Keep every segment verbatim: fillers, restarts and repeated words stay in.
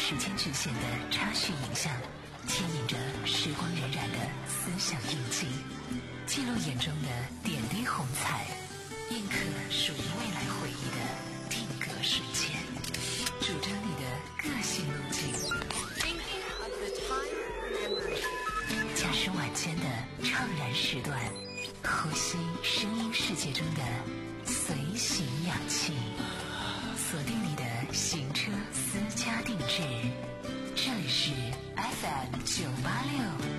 时间局限的插叙影像，牵引着时光荏苒的思想印记，记录眼中的点滴红彩，印刻属于未来回忆的定格瞬间，主张你的个性路径。驾驶晚间的怅然时段，呼吸声音世界中的随行氧气，锁定你的行车私家定制，这里是 F M 九八六。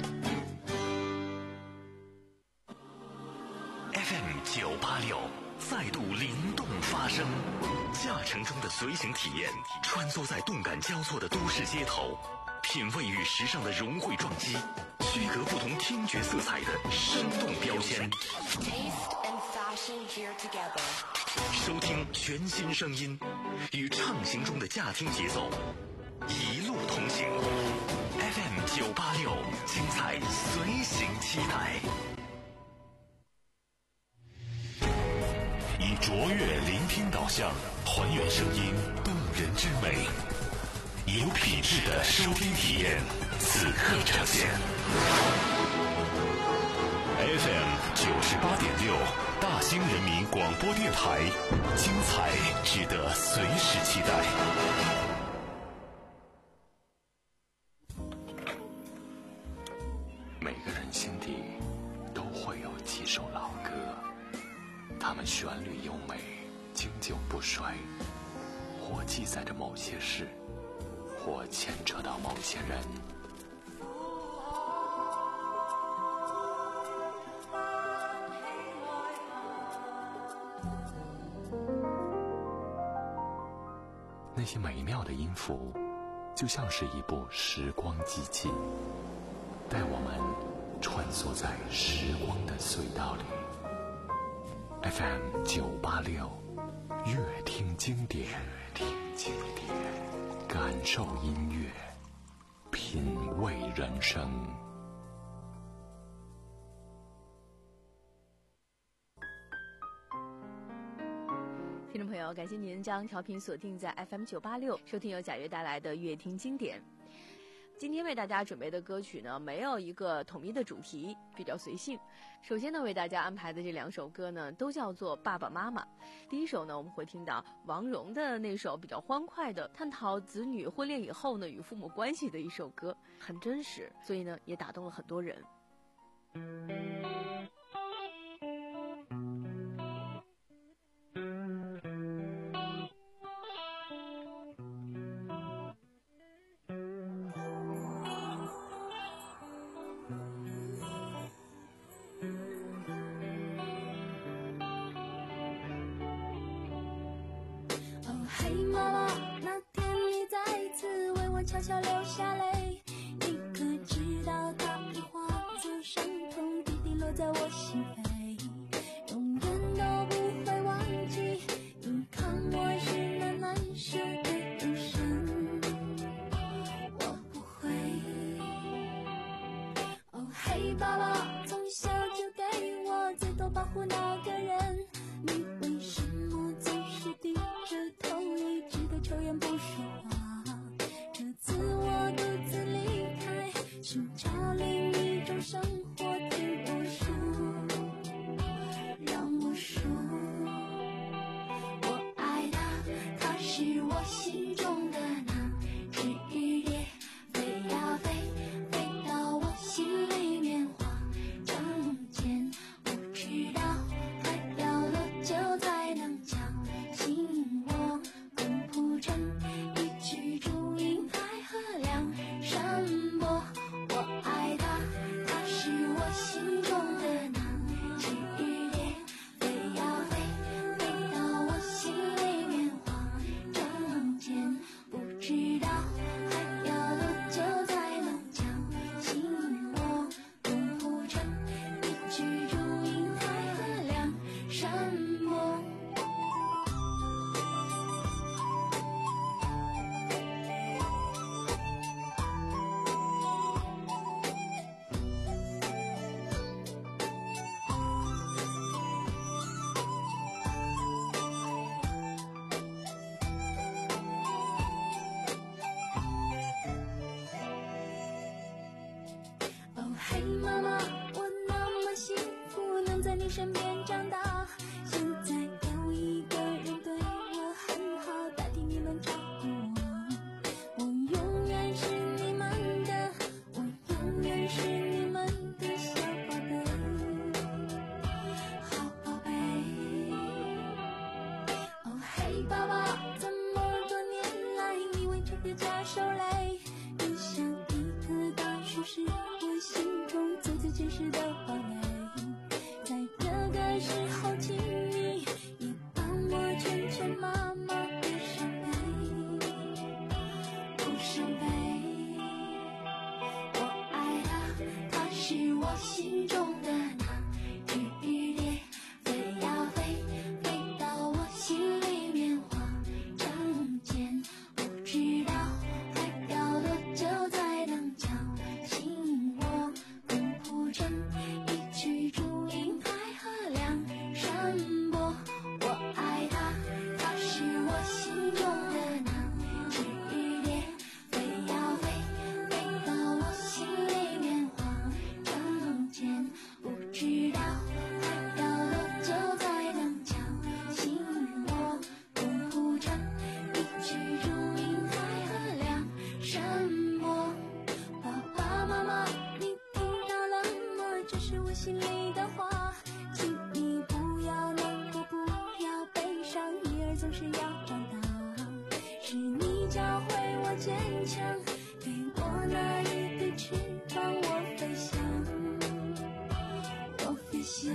F M 九八六再度灵动发声，驾乘中的随行体验，穿梭在动感交错的都市街头，品味与时尚的融汇撞击，区隔不同听觉色彩的生动标签。收听全新声音，与畅行中的驾听节奏，一路同行。F M 九八六，精彩随行期待。以卓越聆听导向，还原声音动人之美，有品质的收听体验，此刻呈现。F M 九十八点六，大兴人民广播电台，精彩值得随时期待。每个人心底都会有几首老歌，它们旋律优美，经久不衰，或记载着某些事，或牵扯到某些人。那些美妙的音符，就像是一部时光机器，带我们穿梭在时光的隧道里。F M 九八六，乐听经典，听经典，感受音乐，品味人生。 听众朋友，感谢您将调频锁定在 F M 九八六，收听由贾悦带来的乐听经典。今天为大家准备的歌曲呢，没有一个统一的主题，比较随性。首先呢，为大家安排的这两首歌呢，都叫做爸爸妈妈。第一首呢，我们会听到王蓉的那首比较欢快的，探讨子女婚恋以后呢与父母关系的一首歌，很真实，所以呢也打动了很多人。 悄悄流下泪，你可知道它已化作伤痛，滴滴落在我心扉，永远都不会忘记你看我是那难舍的眼神，我不会。哦嘿爸爸，从小就给我最多保护那个人，你为什么总是低着头，一直都抽烟不说话，自我独自离开，寻找另一种生活，听我说，让我说，我爱他，他是我心中的那只雨蝶，飞呀飞，飞到我心里面，化嘿，爸爸，这么多年来，你为这个家受累，你像一颗大树，是我心中最最真实的花蕾。在这个时候，请你也帮我劝劝妈妈，别伤悲，不伤悲。我爱她，她是我心中的那只雨蝶，飞呀飞，飞到我心里面化成茧。不知道还要多久才能叫醒我，共谱成一曲祝英台和梁山伯。我爱她，她是我心中的那只雨蝶，飞呀飞，飞到我心里面化成茧。不知道还要多久才能叫醒我，共谱成一曲祝英台和梁山伯。爸爸妈妈，你听到了吗？这是我心里的话，请你不要难过，不要悲伤，女儿总是要长大。是你教会我坚强，给我那一对翅膀，我飞翔，我飞翔。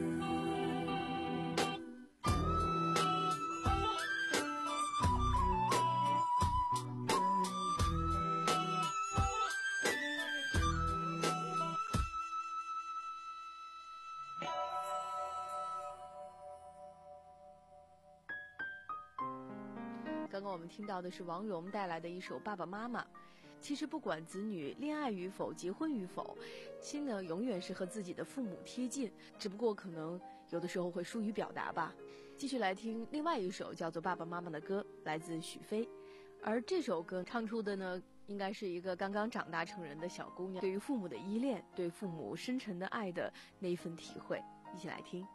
刚刚我们听到的是王蓉带来的一首《爸爸妈妈》。其实不管子女恋爱与否、结婚与否，心呢永远是和自己的父母贴近，只不过可能有的时候会疏于表达吧。继续来听另外一首叫做《爸爸妈妈》的歌，来自许飞。而这首歌唱出的呢，应该是一个刚刚长大成人的小姑娘对于父母的依恋，对父母深沉的爱的那一份体会。一起来听。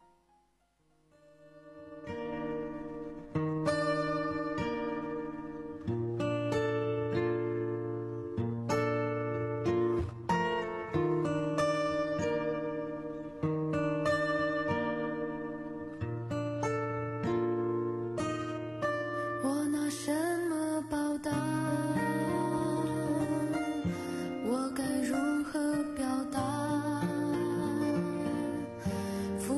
我拿什么报答？我该如何表达？父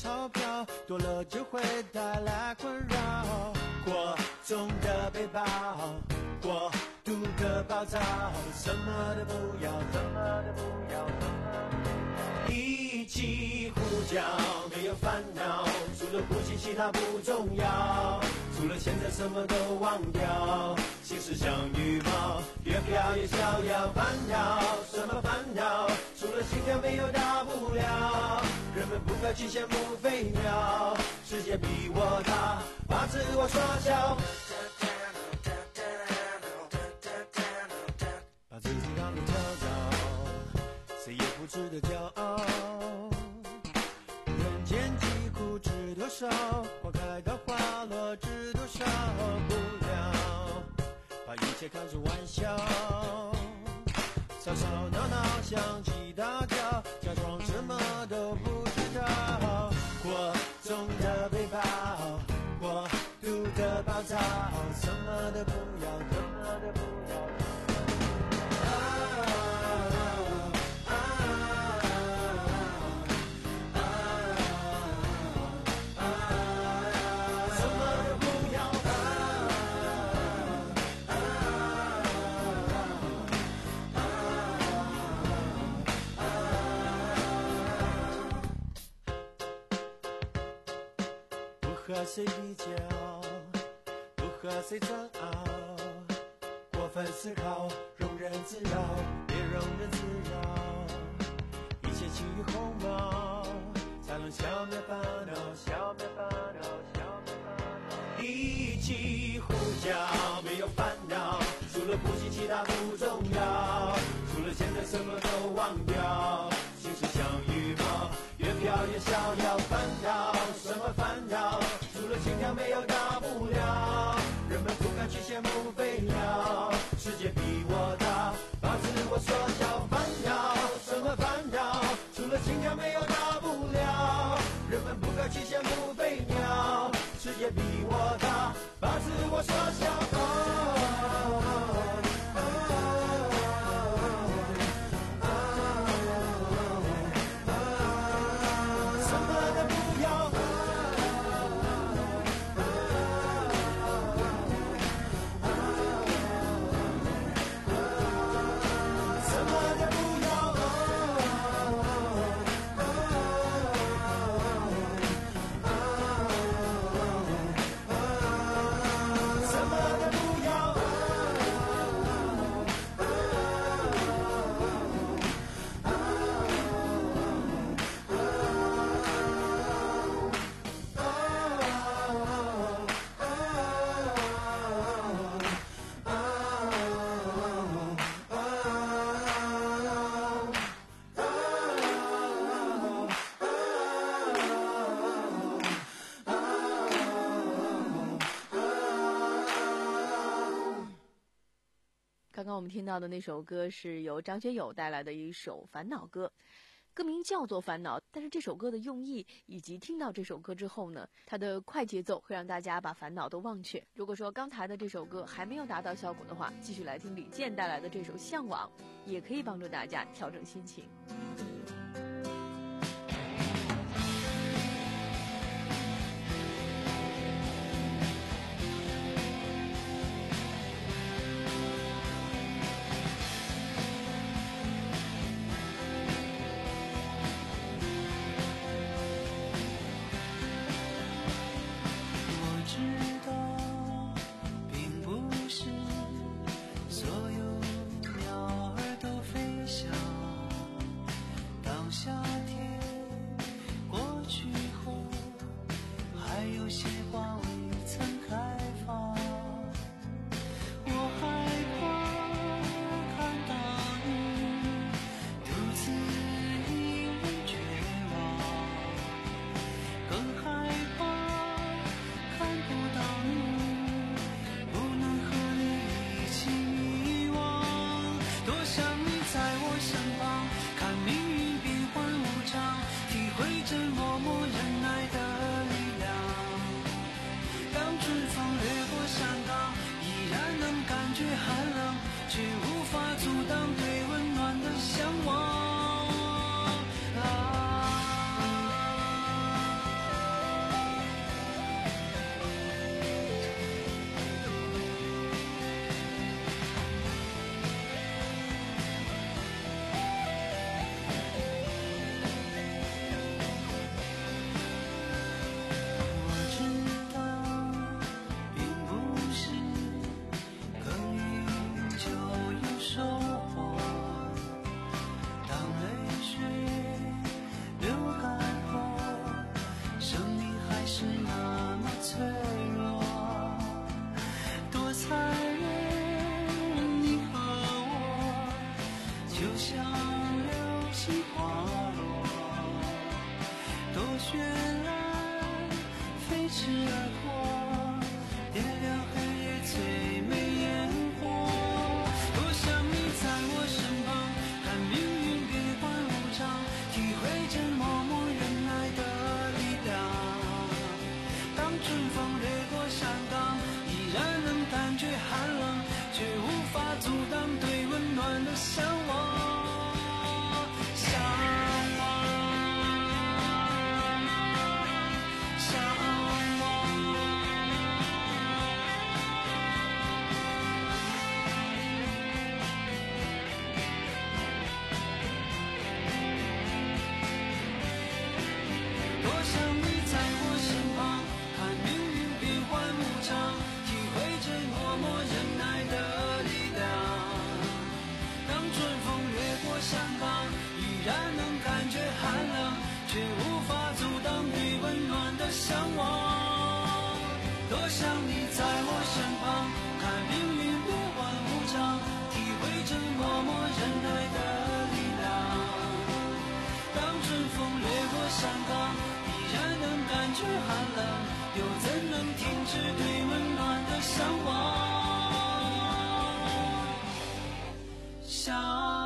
钞票，多了就会带来困扰。过重的背包，过度的暴躁，什么都不要，什么都不要，什么都不要。一起呼叫，没有烦恼，除了呼吸其他不重要，除了现在什么都忘掉，心事像羽毛，越飘越逍遥。烦恼什么烦恼，除了心跳没有大不了，人们不该去羡慕飞鸟，世界比我大，把自我缩小，把自己当作跳蚤，谁也不值得骄傲。人间疾苦知多少，花开到花落知多少，不了把一切看作玩笑，吵吵闹闹想起大叫，假装什么都不知道。过重的背包，过度的暴躁，什么都不要，什么都不要。不和谁比较，不和谁争拗，过分思考，庸人自扰，别庸人自扰，一切轻于鸿毛，才能消灭烦恼，消灭烦恼，消灭烦恼。一起呼叫，没有烦恼，除了呼吸其他不重要，除了现在什么都忘掉，心事像羽毛，越飘越逍遥。烦恼什么烦恼，除了心跳没有大不了，人们不敢去羡慕飞鸟，世界比我大，把自我缩小。烦恼什么烦恼，除了心跳没有大不了，人们不敢去羡慕飞鸟，世界比我大，把自我缩小。 刚刚我们听到的那首歌是由张学友带来的一首烦恼歌，歌名叫做烦恼，但是这首歌的用意以及听到这首歌之后呢，它的快节奏会让大家把烦恼都忘却。如果说刚才的这首歌还没有达到效果的话，继续来听李健带来的这首向往，也可以帮助大家调整心情。 绚烂，飞驰而过，点亮黑夜最美烟火。多想你在我身旁，看命运变幻无常，体会着默默忍耐的力量。当春风掠过山岗，依然能感觉寒冷，却无法阻挡对温暖的向往。却无法阻挡对温暖的向往。多想你在我身旁，看命运变幻无常，体会着默默忍耐的力量。当春风掠过山岗，依然能感觉寒冷，又怎能停止对温暖的向往？向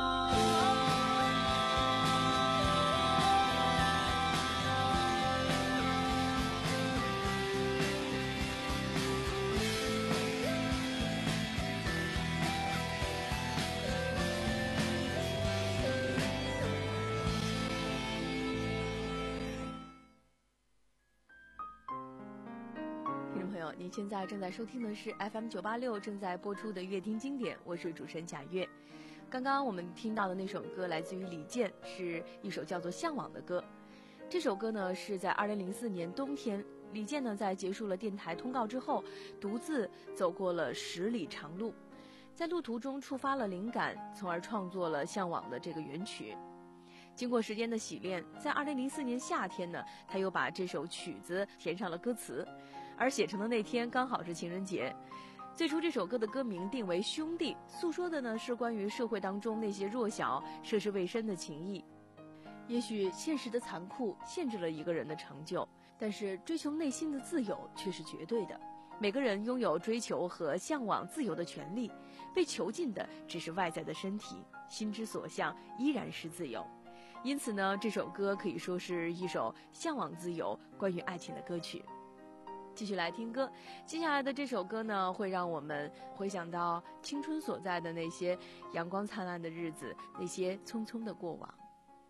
您现在正在收听的是 F M 九八六正在播出的乐听经典，我是主持人贾月。刚刚我们听到的那首歌来自于李健，是一首叫做《向往》的歌。这首歌呢是在二零零四年冬天，李健呢在结束了电台通告之后，独自走过了十里长路，在路途中触发了灵感，从而创作了《向往》的这个原曲。经过时间的洗练，在二零零四年夏天呢，他又把这首曲子填上了歌词。而写成的那天刚好是情人节。最初这首歌的歌名定为《兄弟》，诉说的呢是关于社会当中那些弱小、涉世未深的情谊。也许现实的残酷限制了一个人的成就，但是追求内心的自由却是绝对的。每个人拥有追求和向往自由的权利，被囚禁的只是外在的身体，心之所向依然是自由。因此呢，这首歌可以说是一首向往自由、关于爱情的歌曲。继续来听歌，接下来的这首歌呢，会让我们回想到青春所在的那些阳光灿烂的日子，那些匆匆的过往。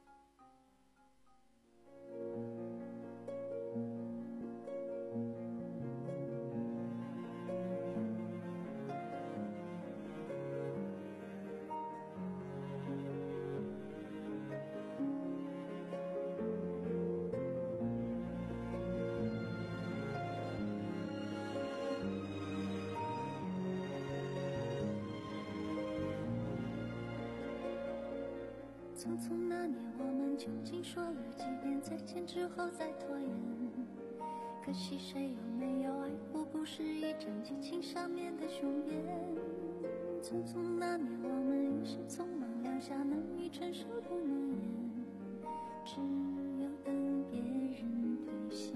匆匆那年，我们究竟说了几遍再见之后再拖延？可惜谁有没有爱过，不是一张激情上面的雄辩。匆匆那年，我们一时匆忙撂下难以承受的诺言，只有等别人兑现。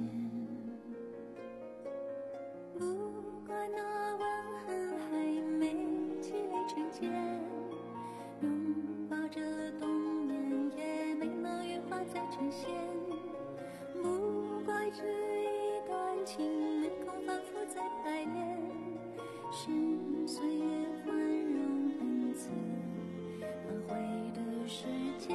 不怪那吻痕还没积累成茧，拥抱着冬眠也没能羽化再成仙。不怪这一段情没空反复再排练，是岁月宽容恩赐轮回的时间。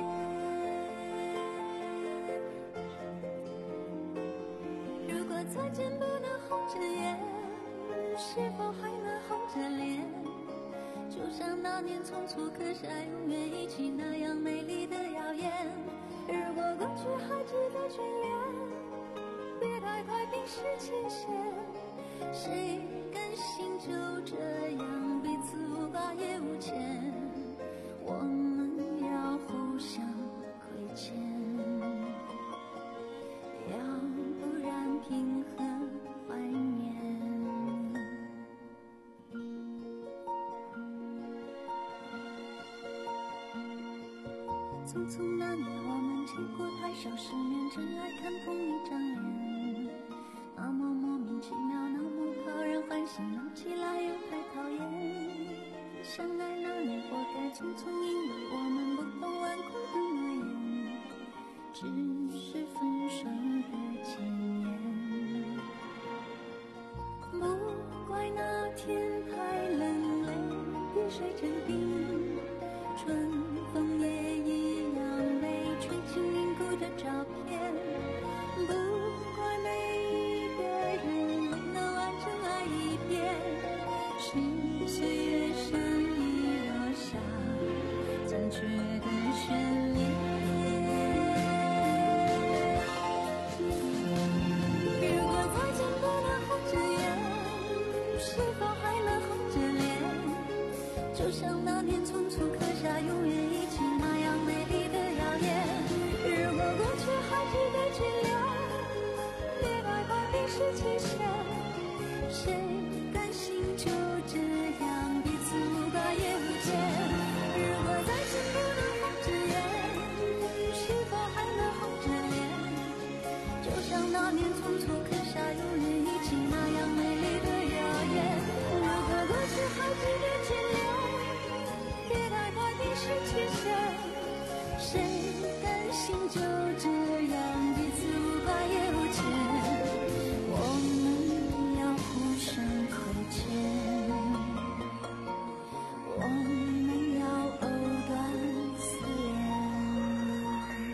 如果再见不能红着眼，是否还能红着脸？就像那年匆促刻下永远一起那样美丽的谣言。如果过去还值得眷恋，别太快冰释前嫌。谁甘心就这样彼此无挂也无牵？我们要互相亏欠，要不然凭何怀念？匆匆那年，我们见过太少世面，真爱看同一张脸，那么莫名其妙，那么讨人欢喜，闹起来又太讨厌。相爱那年活该匆匆，因为我们不懂顽固的诺言，只是分手的前言。不怪那天太冷，泪滴水成冰，春风也一样被吹进凝固的照片。不怪每一个人都能完整爱一遍，是岁月上遗落下残缺的眷恋。如果再见不能红着眼，是否还能红着脸？就像那年匆促刻下永远一起那样美丽的谣言。如果过去还值得去留，别太快冰释前嫌。谁甘心就这样彼此无挂也无牵？如果再见不能红着眼，是否还能红着脸？就像那年匆促刻下永远一起那样美丽的谣言。如果过去还值得去留，别太快冰释前嫌。谁甘心就这样彼此无挂也无牵？我们要互相亏欠，我们要藕断丝连。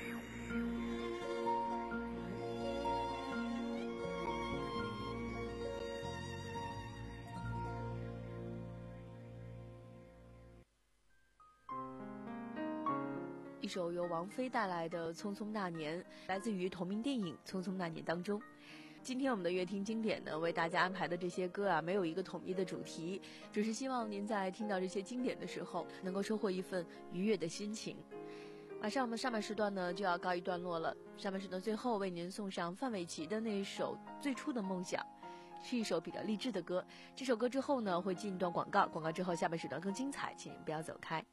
一首由王菲带来的《匆匆那年》，来自于同名电影《匆匆那年》当中。今天我们的乐听经典呢，为大家安排的这些歌啊，没有一个统一的主题，只是希望您在听到这些经典的时候，能够收获一份愉悦的心情。马上我们上半时段呢就要告一段落了，上半时段最后为您送上范玮琪的那一首《最初的梦想》，是一首比较励志的歌。这首歌之后呢会进一段广告，广告之后下半时段更精彩，请您不要走开。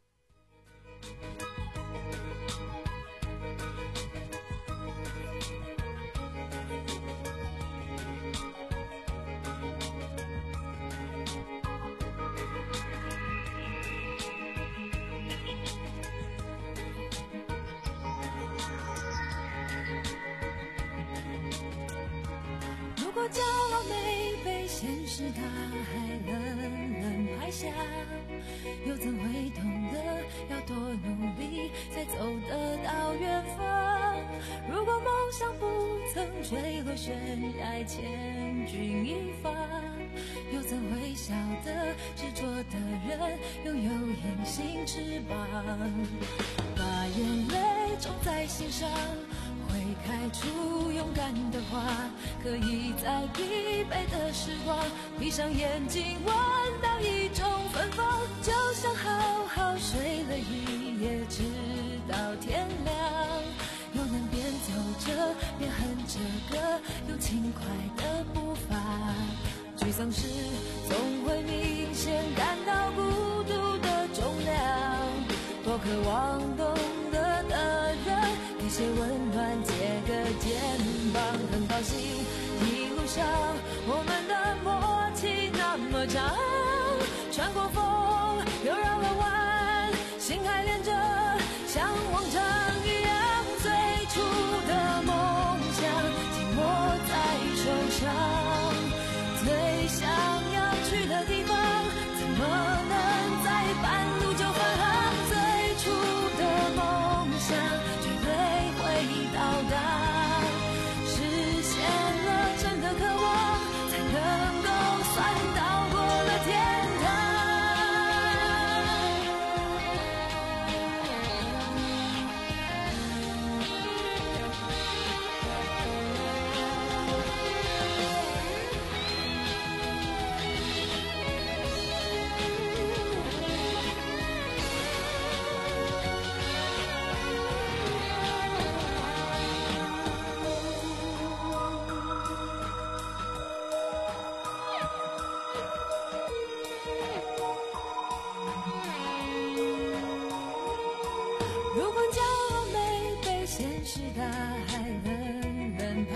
如果骄傲没被现实大海冷冷拍下，又怎会懂得要多努力才走得到远方？如果梦想不曾坠落悬崖千钧一发，又怎会晓得执着的人拥有隐形翅膀？把眼泪种在心上，会开出勇敢的花，可以在疲惫的时光闭上眼睛闻到一种芬芳，就像好好睡了一夜直到天亮，又能边走着边哼着歌，用轻快的步伐。沮丧时总会明显感到孤独的重量，多渴望懂得的人给些温暖，借个肩膀。很高兴一路上我们的默契那么长，穿过风又绕了弯，心还连着像往常一样，最初的梦想紧握在手上，最想要去的地方怎么能在半路就返航？最初的梦想绝对会到达，实现了真的渴望，才能够算到过了天堂。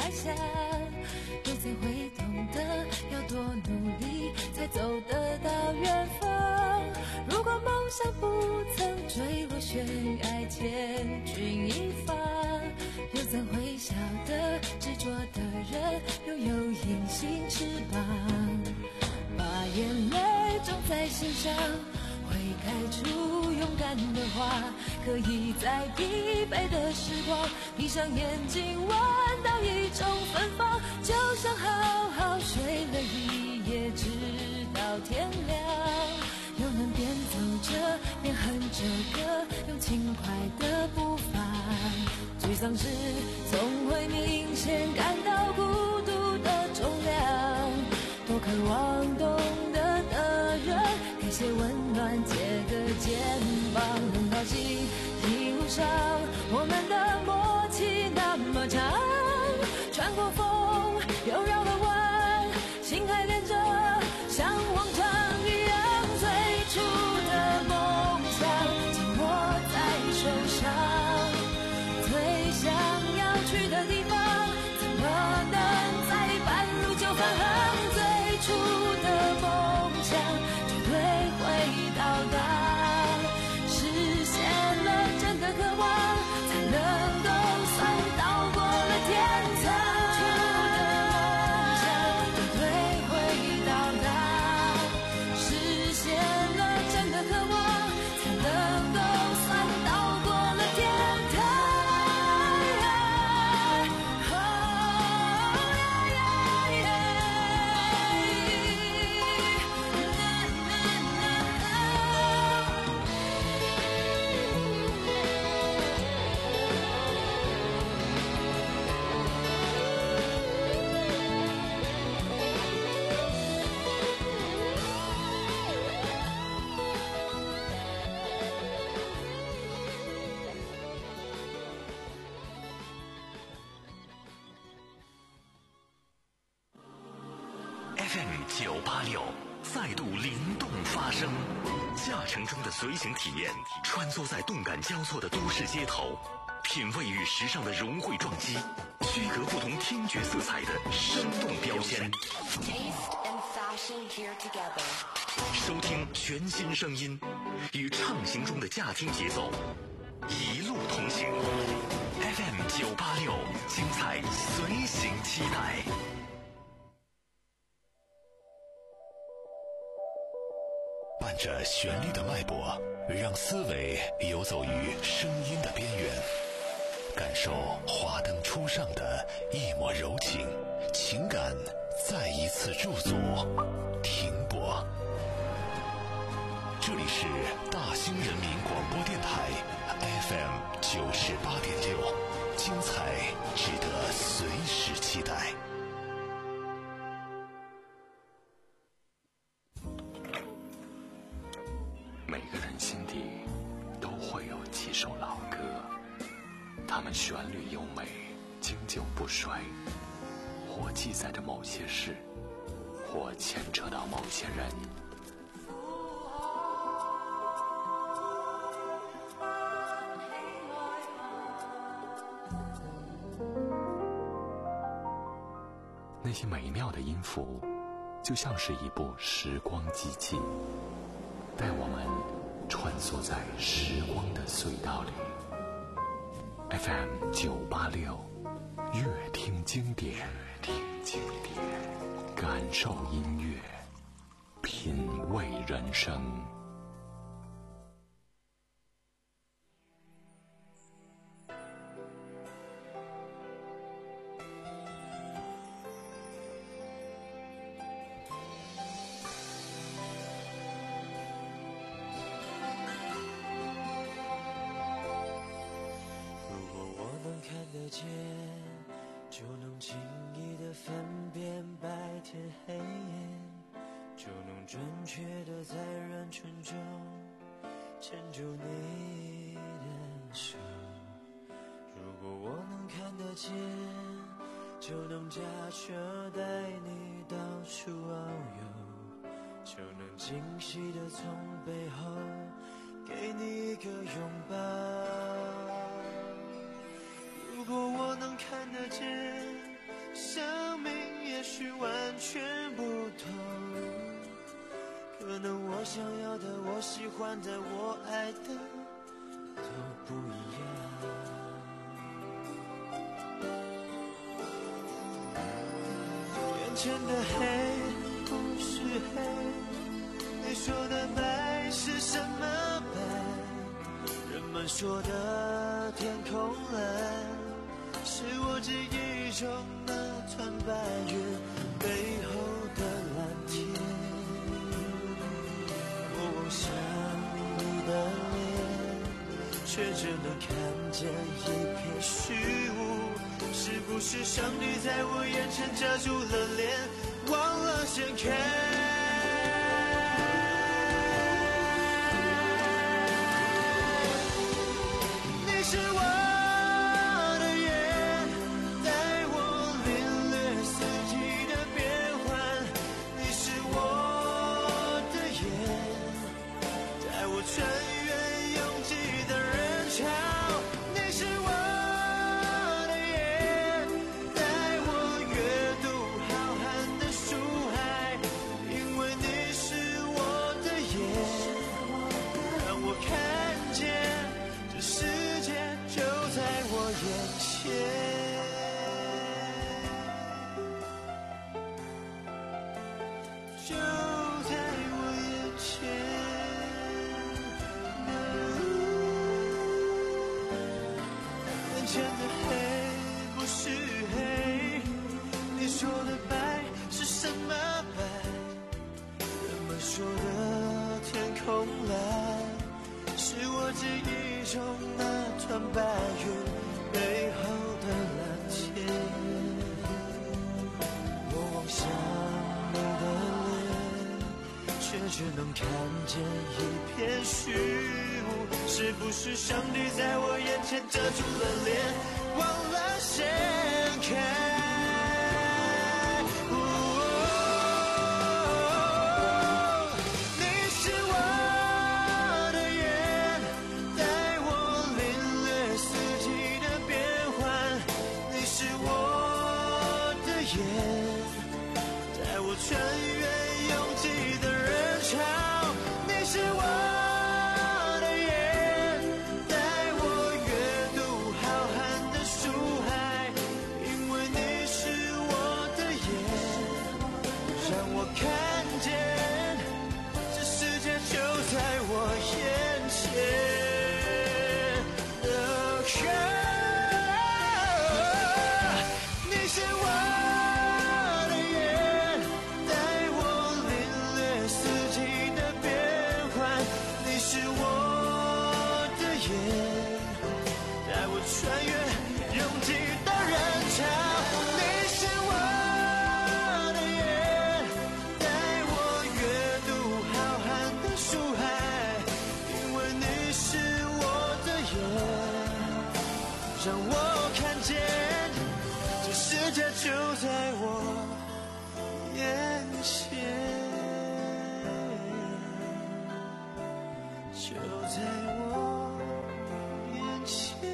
埋下。有才会懂得要多努力才走得到远方。如果梦想不曾坠落悬崖，千钧一发。又怎会晓得执着的人拥有隐形翅膀？把眼泪种在心上，会开出勇敢的花。可以在疲惫的时光，闭上眼睛闻到一种芬芳，就像好好睡了一夜，直到天亮。又能边走着边哼着歌，用轻快的步伐。沮丧时总会明显感到孤独的重量，多渴望懂得的人给些温暖，借个肩膀，很高兴一路上我们的默契那么长，穿过风又绕了弯，心还连着像往常一样，最初的梦想紧握在手上，最想要去的地方怎么能在半路就返航，最初的梦想绝对会到达，实现了真的渴望才能够算到过了天堂，绝对会到达，实现了真的渴望才能够算到过了天堂。 F M 九八六再度灵动发声，驾乘中的随行体验，穿梭在动感交错的都市街头，品味与时尚的融汇撞击，区隔不同听觉色彩的生动标签。收听全新声音，与畅行中的驾听节奏，一路同行。F M 九八六，精彩随行期待。伴着旋律的脉搏，让思维游走于声音的边缘，感受华灯初上的一抹柔情，情感再一次驻足停泊。这里是大兴人民广播电台 F M 九十八点六，精彩值得随时期待。每个人心底都会有几首老歌，它们旋律优美，经久不衰，或记载着某些事，或牵扯到某些人。那些美妙的音符，就像是一部时光机器，带我们穿梭在时光的隧道里。F M 九八六，乐听经典，乐听经典，感受音乐，品味人生。 就能轻易地分辨白天黑夜，就能准确地在人群中牵住你的手。如果我能看得见，就能驾车带你到处遨游，就能惊喜地从背后给你一个拥抱。如果我能看得见， 生命也许完全不同，可能我想要的，我喜欢的，我爱的都不一样。眼前的黑不是黑，你说的白是什么白？人们说的天空蓝，是我记忆中那团白云背后的蓝天。我望向你的脸，却只能看见一片虚无。是不是上帝在我眼前遮住了脸，忘了掀开？你是我的眼，带我领略四季的变换。你是我的眼，带我穿越拥挤的人潮。你是我的眼，带我阅读浩瀚的书海。因为你是我的眼，让我看见这世界就在我眼前。就在我眼前，眼前的黑不是黑，你说的白是什么白？人们说的天空蓝，是我记忆中那团白云背后的蓝天。我望向你的脸，却只能看见一片虚无。是不是上帝在我眼前遮住了脸，忘了掀开？你是我的眼，带我领略四季的变换。你是我的眼，带我穿越拥挤的人潮。你是我的眼，带我阅读浩瀚的书海。因为你是我的眼，让我看见这世界就在我眼前。你是我的眼，带我领略四季的变换。你是我的眼，带我穿越拥挤的人潮。你是我的眼，带我阅读浩瀚的书海。因为你是我的眼，让我看见这世界就在我眼前，就在我眼前。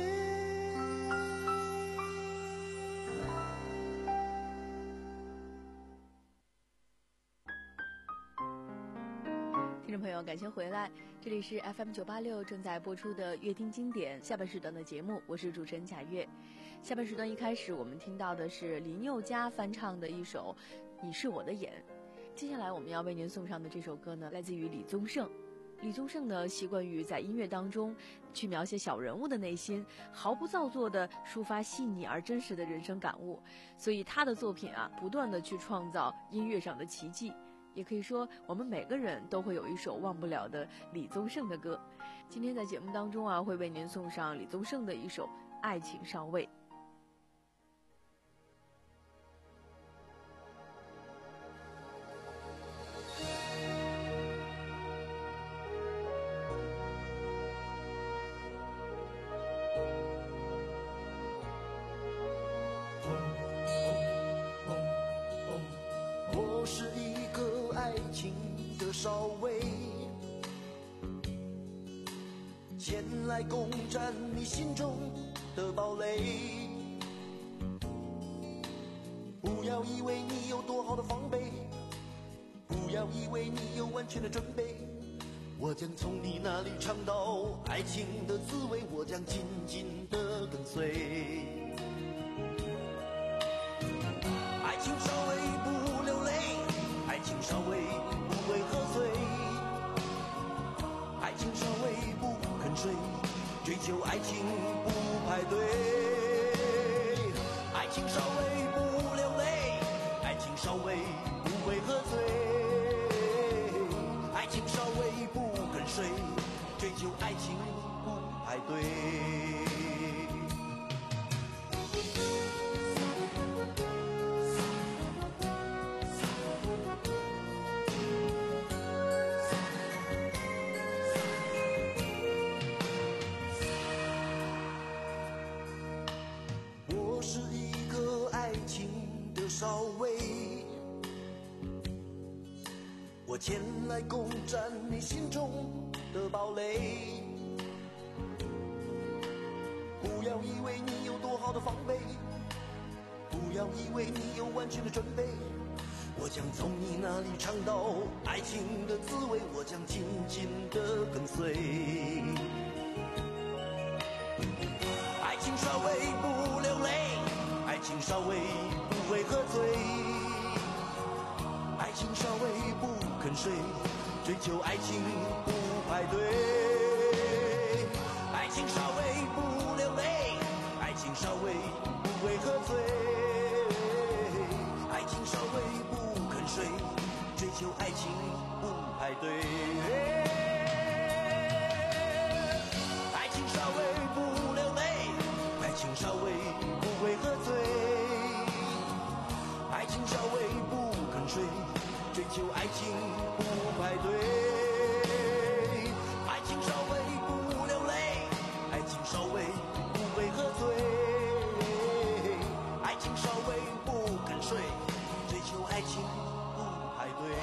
听众朋友，感谢回来，这里是 F M 九八六正在播出的乐听经典下半时段的节目，我是主持人贾月。下半时段一开始我们听到的是林宥嘉翻唱的一首《你是我的眼》，接下来我们要为您送上的这首歌呢，来自于李宗盛。李宗盛呢，习惯于在音乐当中去描写小人物的内心，毫不造作地抒发细腻而真实的人生感悟，所以他的作品啊，不断地去创造音乐上的奇迹。也可以说，我们每个人都会有一首忘不了的李宗盛的歌。今天在节目当中啊，会为您送上李宗盛的一首《爱情上位》。 我是一个爱情的少尉，前来攻占你心中的堡垒。 要以为你有多好的防备，不要以为你有完全的准备。我将从你那里尝到爱情的滋味，我将紧紧地跟随。爱情稍微不流泪，爱情稍微不会喝醉，爱情稍微不肯睡，追求爱情不排队。爱情稍微不流泪，爱情稍微不会喝醉，爱情稍微不肯睡，追求爱情不排队。我是一个爱情的少尉，我前来攻占你心中的堡垒。不要以为你有多好的防备，不要以为你有完全的准备。我将从你那里尝到爱情的滋味，我将紧紧地跟随。爱情稍微不流泪，爱情稍微不会喝醉，爱情稍微不肯睡，追求爱情不排队。爱情稍微不流泪，爱情稍微不会喝醉，爱情稍微不肯睡，追求爱情不排队。爱情稍微不流泪，爱情稍微不会喝醉，爱情稍微不肯睡，追求爱情不排队。爱情稍微不流泪，爱情稍微不会喝醉，爱情稍微不肯睡，追求爱情不排队。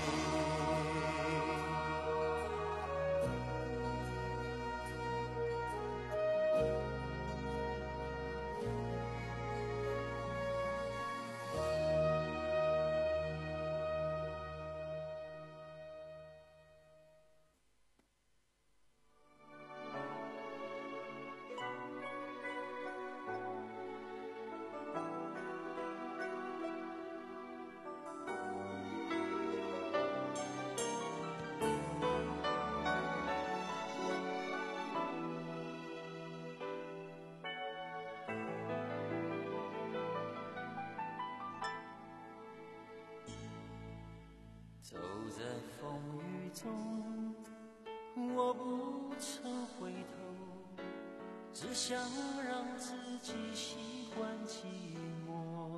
走在风雨中，我不曾回头，只想让自己习惯寂寞。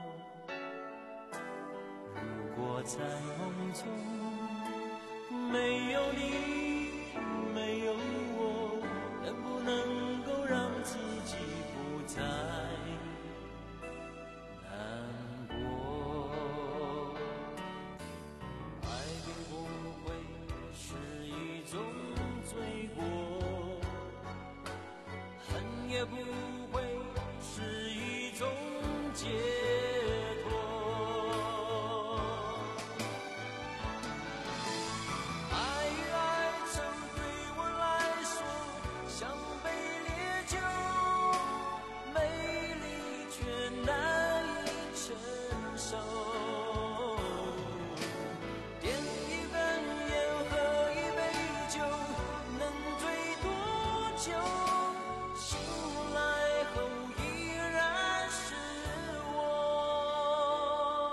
如果在梦中没有你，没有我，能不能够让自己不再难过？爱并不会是一种罪过，恨也不会是一种解脱。爱与爱曾对我来说像杯烈酒，美丽却难以承受。点一根烟，喝一杯酒，能醉多久？醒来后依然是我。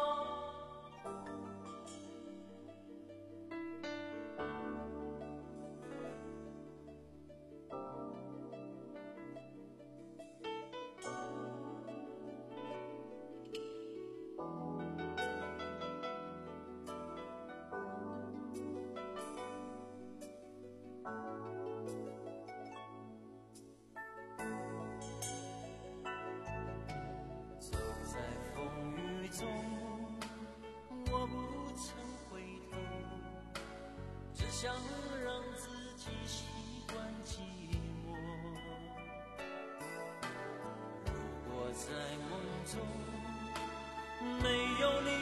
走在风雨中，我不曾回头，只想让自己习惯寂寞。如果在梦中没有你，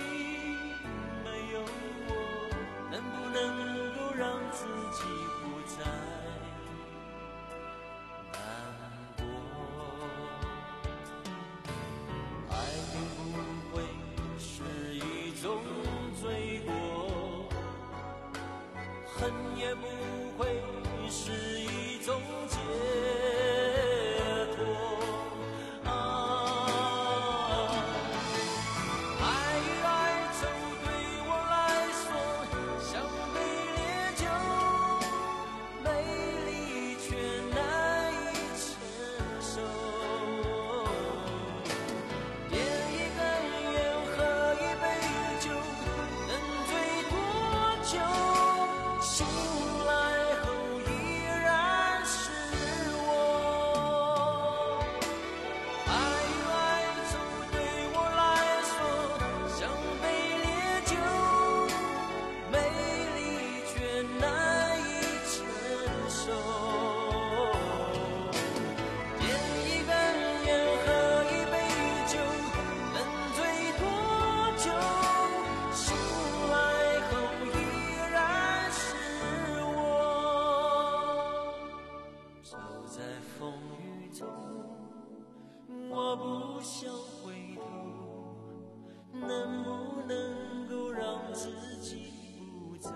自己不再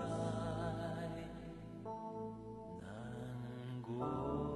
难过。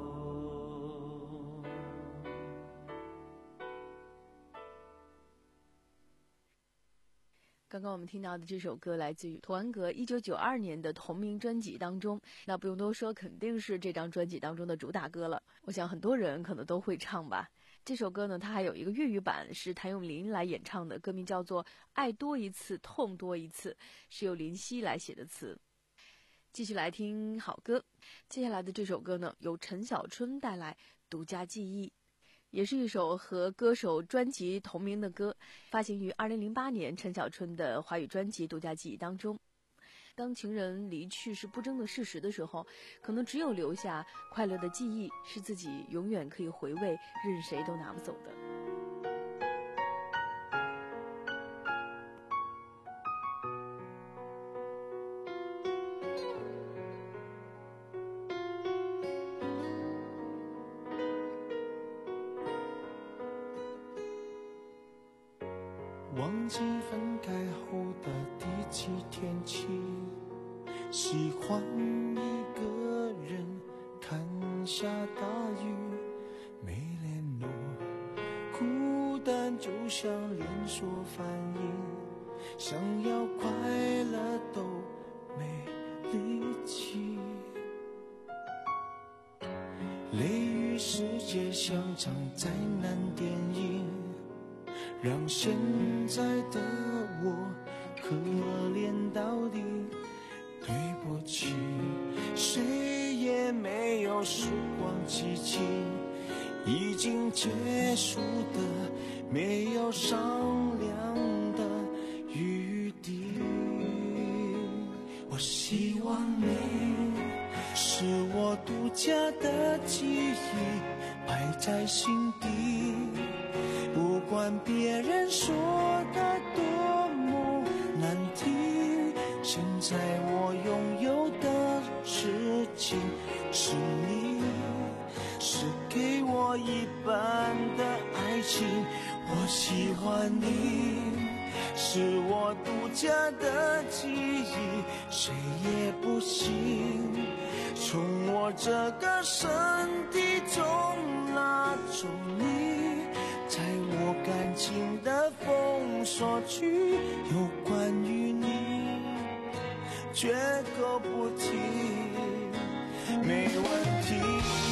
刚刚我们听到的这首歌来自于童安格一九九二年的同名专辑当中，那不用多说，肯定是这张专辑当中的主打歌了。我想很多人可能都会唱吧。这首歌呢，它还有一个粤语版，是谭咏麟来演唱的，歌名叫做《爱多一次，痛多一次》，是由林夕来写的词。继续来听好歌，接下来的这首歌呢，由陈小春带来《独家记忆》。也是一首和歌手专辑同名的歌，发行于二零零八年陈小春的华语专辑《独家记忆》当中。当情人离去是不争的事实的时候，可能只有留下快乐的记忆，是自己永远可以回味，任谁都拿不走的。 忘记分开后的第几天起，喜欢一个人看下大雨，没联络，孤单就像连锁反应，想要快乐都没力气，雷雨世界像场灾难电影，让现在的我可怜到底。对不起，谁也没有时光机器，已经结束的没有商量的余地。我希望你是我独家的记忆，摆在心底，不管别人说的多么难听，现在我拥有的事情是你，是给我一半的爱情。我喜欢你，是我独家的记忆，谁也不行从我这个身体中拿走你，在我感情的封锁区，有关于你绝口不提，没问题。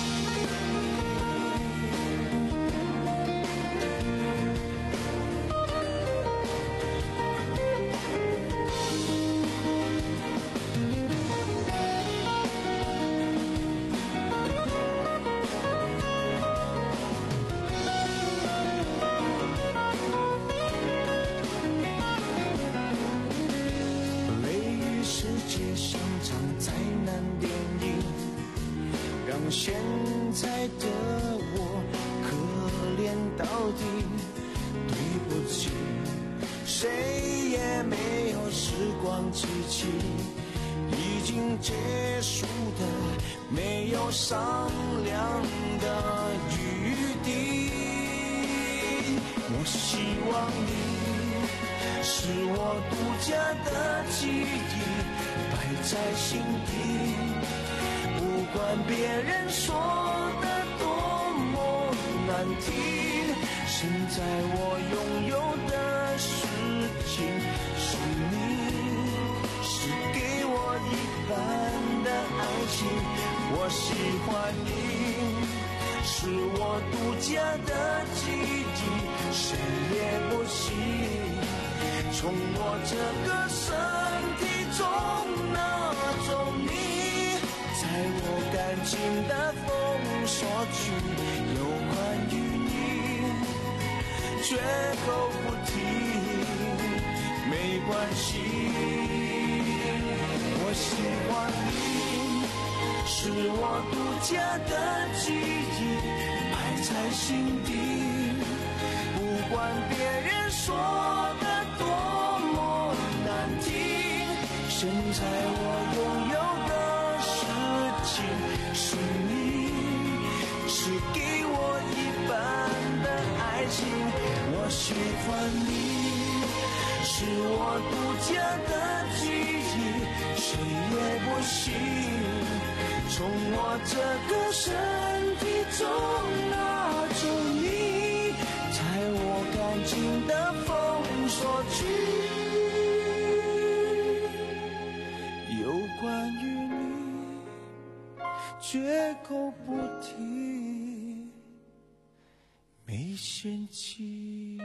现在的我可怜到底，对不起，谁也没有时光机器，已经结束的没有商量的余地。我希望你是我独家的记忆，摆在心底，不管别人说的多么难听，现在我拥有的事情是你，是给我一半的爱情。我喜欢你，是我独家的记忆，谁也不行从我这个身体中拿走你，在我感情的封锁区，有关于你绝口不提，没关系。我喜欢你，是我独家的记忆，摆在心底，不管别人说的多么难听，现在我拥有的事情是你，是给我一半的爱情。我喜欢你，是我我独家的记忆，谁也不行从我这个身体中拿走你，在我感情的封锁区，有关于你绝口不提，没嫌弃。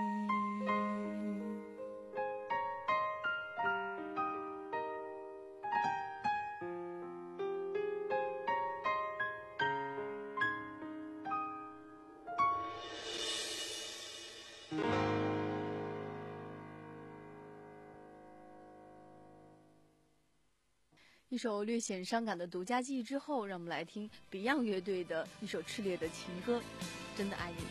一首略显伤感的独家记忆之后，让我们来听 Beyond 乐队的一首炽烈的情歌《真的爱你》。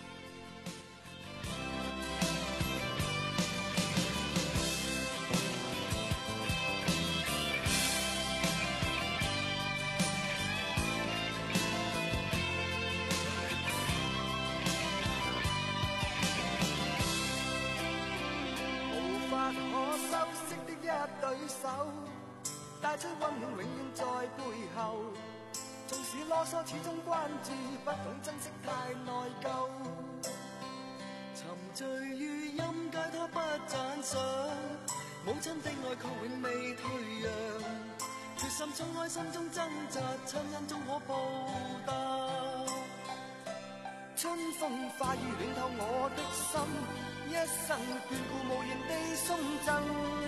無法可修飾的一對手，帶出溫暖永遠在背後，縱使囉嗦始終關注，不懂珍惜太內疚，沉醉於音階他不讚賞，母親的愛卻永未退讓，決心衝開心中掙扎，親恩終可報答，春風化雨暖透我的心，一生眷顧無言地送贈，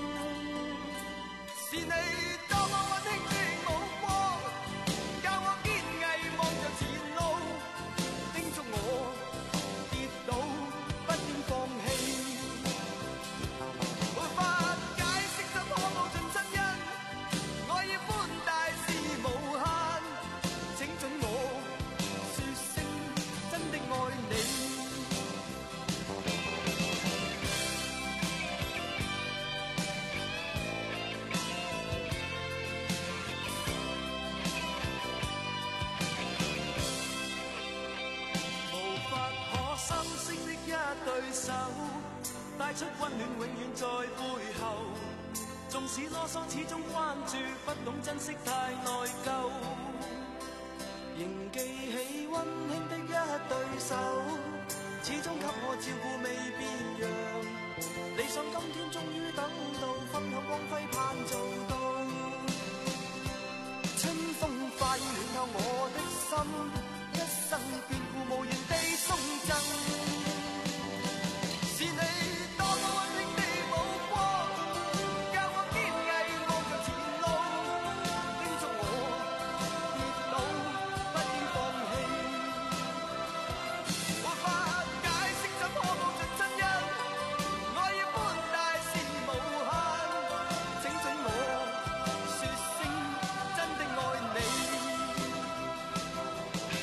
是你多麼溫馨的目光，教我堅毅望着前路，叮囑我跌倒不應放棄，無法解釋怎可報盡親恩，愛意寬大是無限，請准我說聲真的愛你。對手帶出溫暖永遠在背後，縱使囉嗦始終關注，不懂珍惜太內疚，仍記起溫馨的一對手，始終給我照顧未變樣，理想今天終於等到，分享光輝盼做到，春風化雨暖透我的心，一生眷顧無言地送贈，是你多麼溫馨的目光，教我堅毅望着前路，叮囑我跌倒不應放棄，無法解釋怎可報盡親恩，愛意寬大是無限，請准我說聲真的愛你。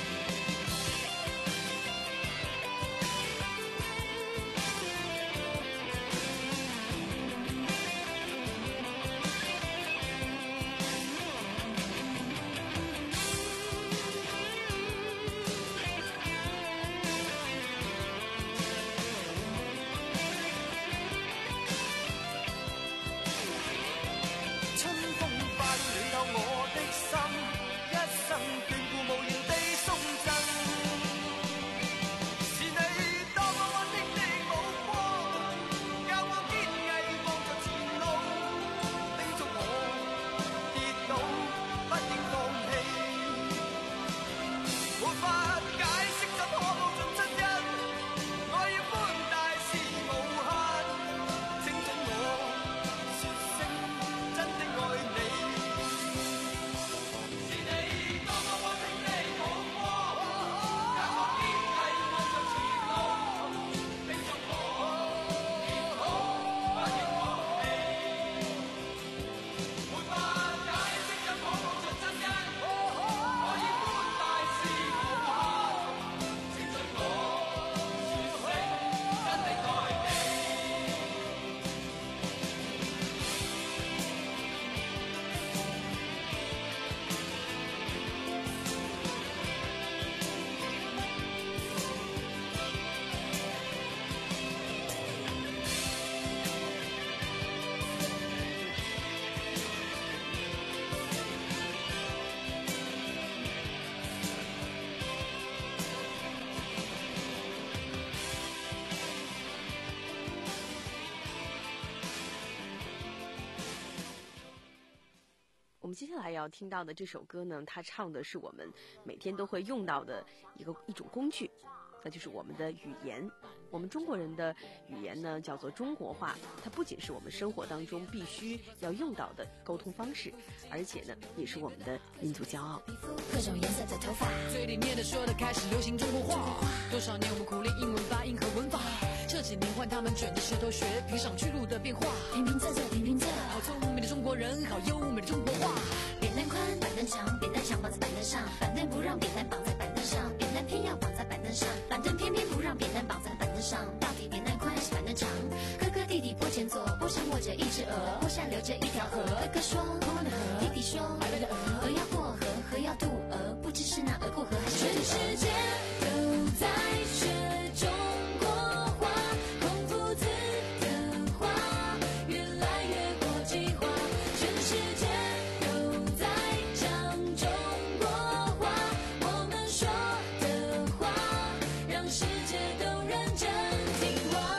们接下来要听到的这首歌呢，它唱的是我们每天都会用到的一个一种工具，那就是我们的语言。我们中国人的语言呢叫做中国话，它不仅是我们生活当中必须要用到的沟通方式，而且呢也是我们的民族骄傲。 各种颜色的头发， 嘴里念的说的开始流行中国话，多少年我们苦练英文发音和文法，这几年换他们卷着舌头学评上去路的变化。 平平仄仄平平仄， 好聪明的中国人，好优美的中国话。 扁担宽板凳长，扁担想绑在板凳上，板凳不让扁担绑在板凳上，扁担偏要绑在板凳上，板凳偏偏不让扁担绑在板凳上，到底扁担宽还是板凳长？哥哥弟弟坡前坐，坡上卧着一只鹅，坡下流着一条河。哥哥说空空的河，弟弟说白白的鹅，鹅要过河，河要渡鹅，不知是那鹅过河还是全世界都在学中国话，孔夫子的话越来越国际化，全世界都在讲中国话，我们说的话让世界都认真听话。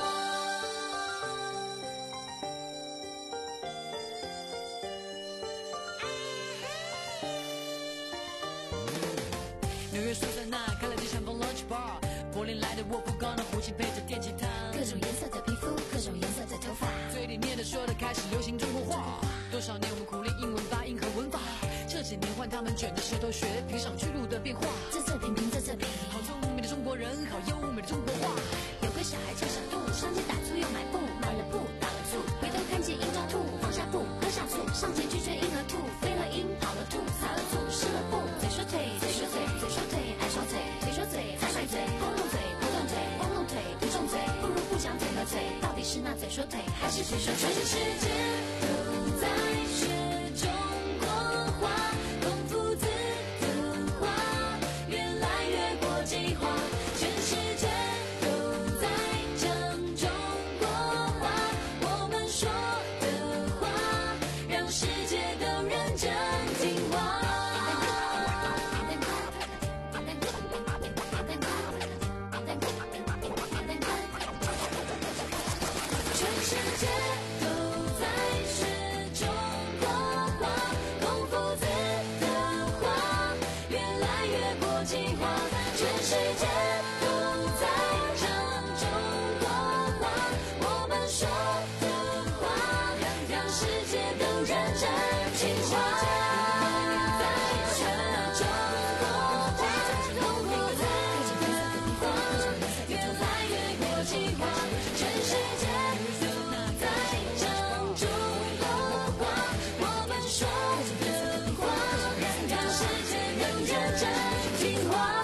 纽约苏珊娜开了间相逢 lunch bar， 柏林来的沃夫冈的胡琴配着电吉他， 各种颜色的皮肤，各种颜色的头发， 嘴里念的说的开始流行中国话，多少年我们苦练英文发音和文法，这几年换他们卷着舌头学评上去路的变化。 仄仄平平仄仄平， 好聪明的中国人，好优美的中国话。 有个小孩叫小杜，上街打醋又买布，买了布打了醋，回头看见鹰抓兔，放下布喝下醋，上前去追鹰和兔，飞了鹰跑了兔，撒了醋湿了布，嘴说腿嘴说嘴嘴说腿爱说嘴腿说嘴才甩嘴，光弄嘴不动腿光弄腿不重嘴，不如不讲腿和嘴，到底是那嘴说腿还是腿说腿？全世界都在学中国话，孔夫子的话越来越国际化，全世界都在讲中国话，我们说的话让世界都认真听话。全世界都在学中国话，孔夫子的话越来越国际化，全世界都在讲中国话，我们说的话让世界都认真听话。在学中国话，孔夫子的话越来越国际化，全世界都在讲中国话，我们说的话让世界都认真听话。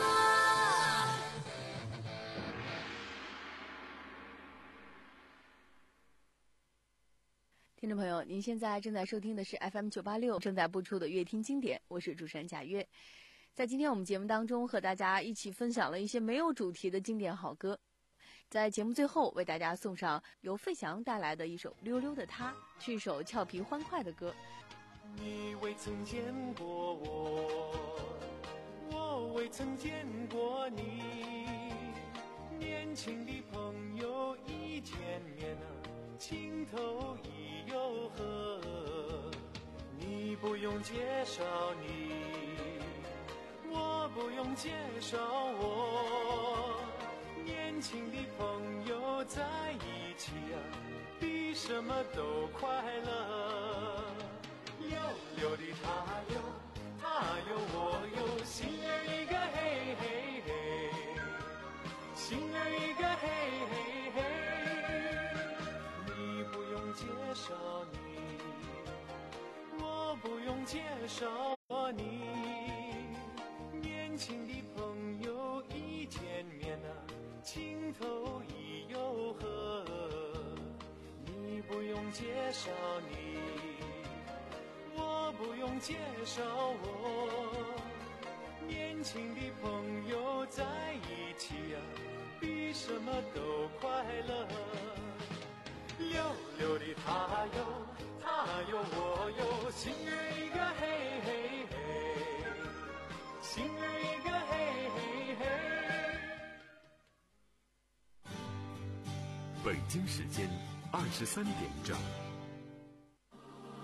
听众朋友，您现在正在收听的是 F M 九八六正在播出的乐听经典，我是主持人贾月。在今天我们节目当中，和大家一起分享了一些没有主题的经典好歌。在节目最后，为大家送上由费翔带来的一首《溜溜的他》，是一首俏皮欢快的歌。 你未曾见过我，我未曾见过你，年轻的朋友一见面啊，情投意又合。你不用介绍你，我不用介绍我，年轻的朋友在一起啊，比什么都快乐。溜溜的他哟，他哟我哟，心儿一个嘿嘿嘿，心儿一个嘿嘿嘿。你不用介绍你，我不用介绍你，年轻的朋友一见面啊，情投意又合。你不用介绍你，我不用介绍我，年轻的朋友在一起啊，比什么都快乐。溜溜的他哟，他哟我哟，心儿一个嘿嘿嘿，心儿一个嘿嘿嘿。 北京时间二十三点整。